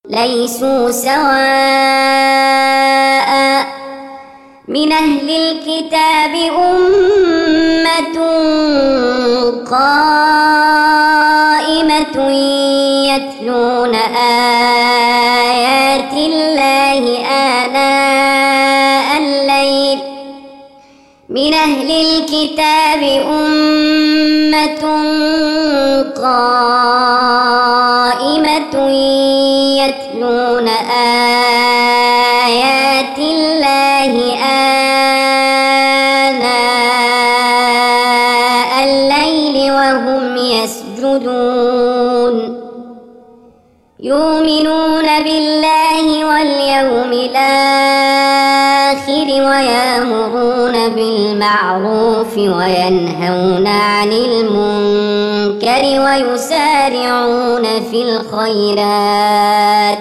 ليسوا سواء من أهل الكتاب أمة قائمة يتلون آيات الله آناء الليل من أهل الكتاب أمة قائمة يتلون آيات الله آناء الليل وهم يسجدون يؤمنون بالله واليوم الآخر ويأمرون بالمعروف وينهون عن المنكر ويسارعون في الخيرات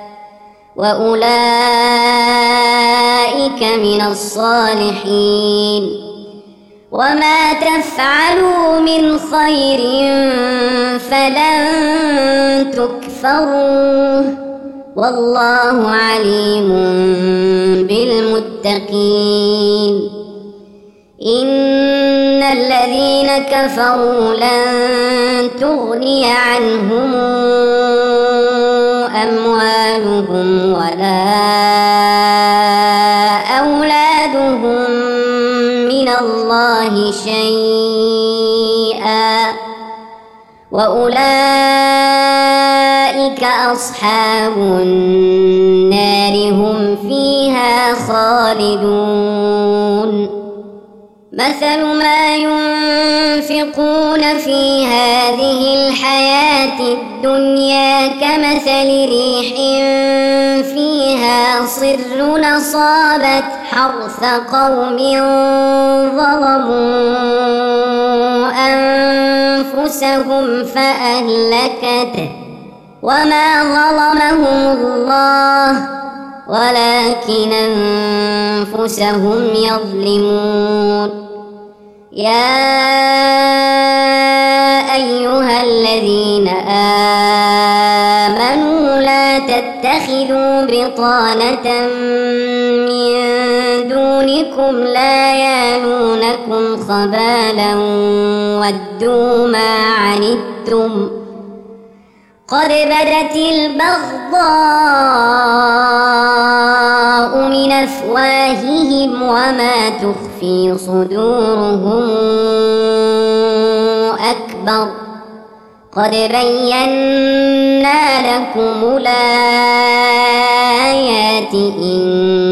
وأولئك من الصالحين وما تفعلوا من خير فلن تكفروه والله عليم بالمتقين إن الذين كفروا لن تغني عنهم أموالهم ولا أولادهم من الله شيئا وأولئك أصحاب النار هم فيها خالدون مثل ما ينفقون في هذه الحياة الدنيا كمثل ريح فيها صر أصابت حرث قوم ظلموا أنفسهم فأهلكته وما ظلمهم الله ولكن أنفسهم يظلمون يا أيها الذين آمنوا لا تتخذوا بطانة من دونكم لا يالونكم خبالا ودوا ما عنتم قد بدت البغضاء من أفواههم وما تخفي صدورهم أكبر قد بينا لكم الآيات إن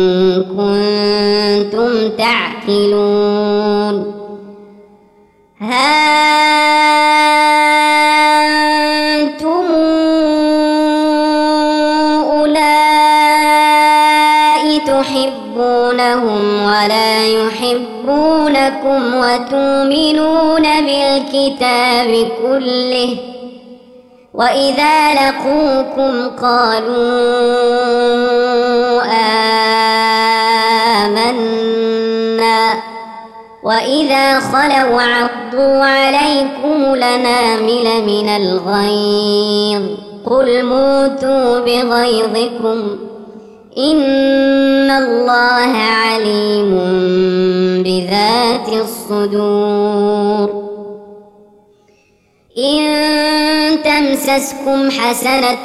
كنتم تعقلون تحبونهم ولا يحبونكم وتؤمنون بالكتاب كله وإذا لقوكم قالوا آمنا وإذا خلوا عضوا عليكم الأنامل من الغيظ قل موتوا بغيظكم إن الله عليم بذات الصدور إن تمسسكم حسنة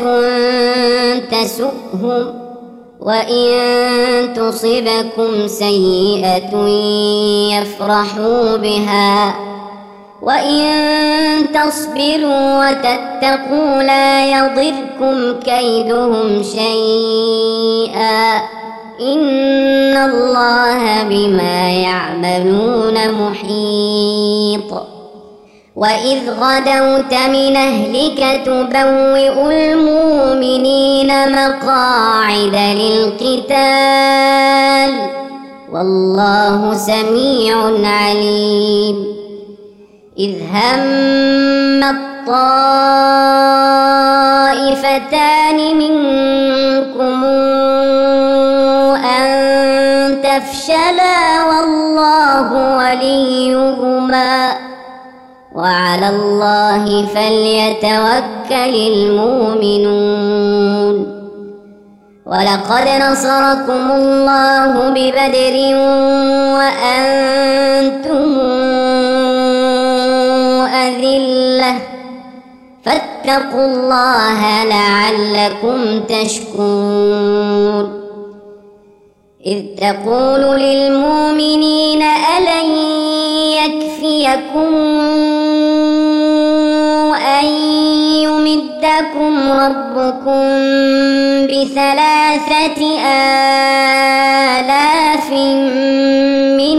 تسؤهم وإن تصبكم سيئة يفرحوا بها وإن تصبروا وتتقوا لا يضركم كيدهم شيئا إن الله بما يعملون محيط وإذ غدوت من أهلك تبوئ المؤمنين مقاعد للقتال والله سميع عليم إذ هم الطائفتان منكم أن تفشلا والله وليهما وعلى الله فليتوكل المؤمنون ولقد نصركم الله ببدر وأنتم أذلة فاتقوا الله لعلكم تشكرون إذ تقول للمؤمنين ألن يكفيكم أن يمدكم ربكم ب3,000 من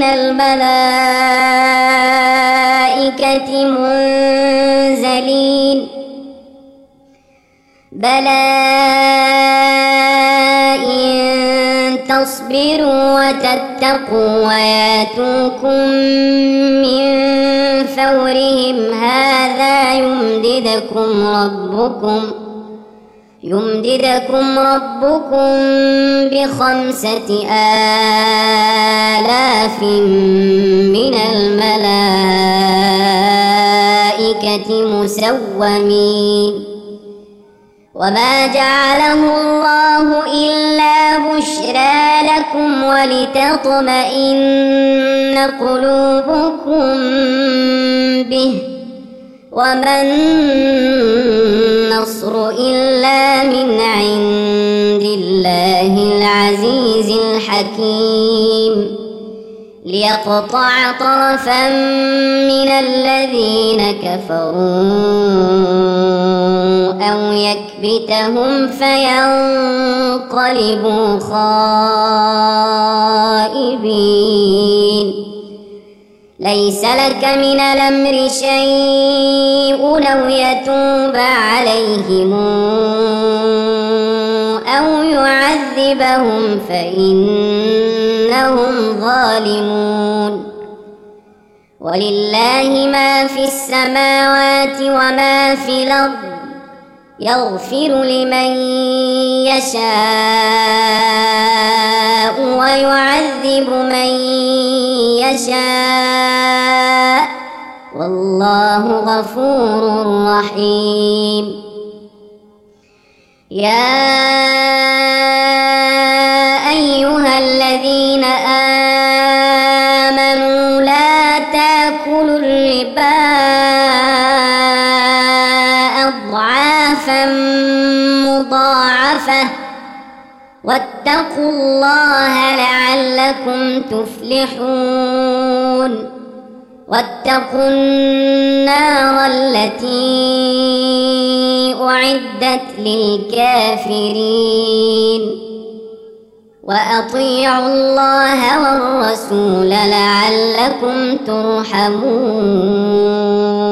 الملائكة منزلين بلى إن تصبروا وتتقوا وياتوكم من فورهم هذا يمددكم ربكم ب5,000 من الملائكة مسومين وما جعله الله إلا بشرى لكم ولتطمئن قلوبكم به وما النصر إلا من عند الله العزيز الحكيم ليقطع طرفا من الذين كفروا أو يكبتهم فينقلبوا خائبين ليس لك من الأمر شيء أو يتوب عليهم أو يعذبهم فإنهم ظالمون ولله ما في السماوات وما في الأرض يغفر لمن يشاء ويعذب من يشاء والله غفور رحيم يا أيها الذين آمنوا لا تأكلوا الربا أضعافا مضاعفة واتقوا الله لعلكم تفلحون واتقوا النار التي أعدت للكافرين وأطيعوا الله والرسول لعلكم ترحمون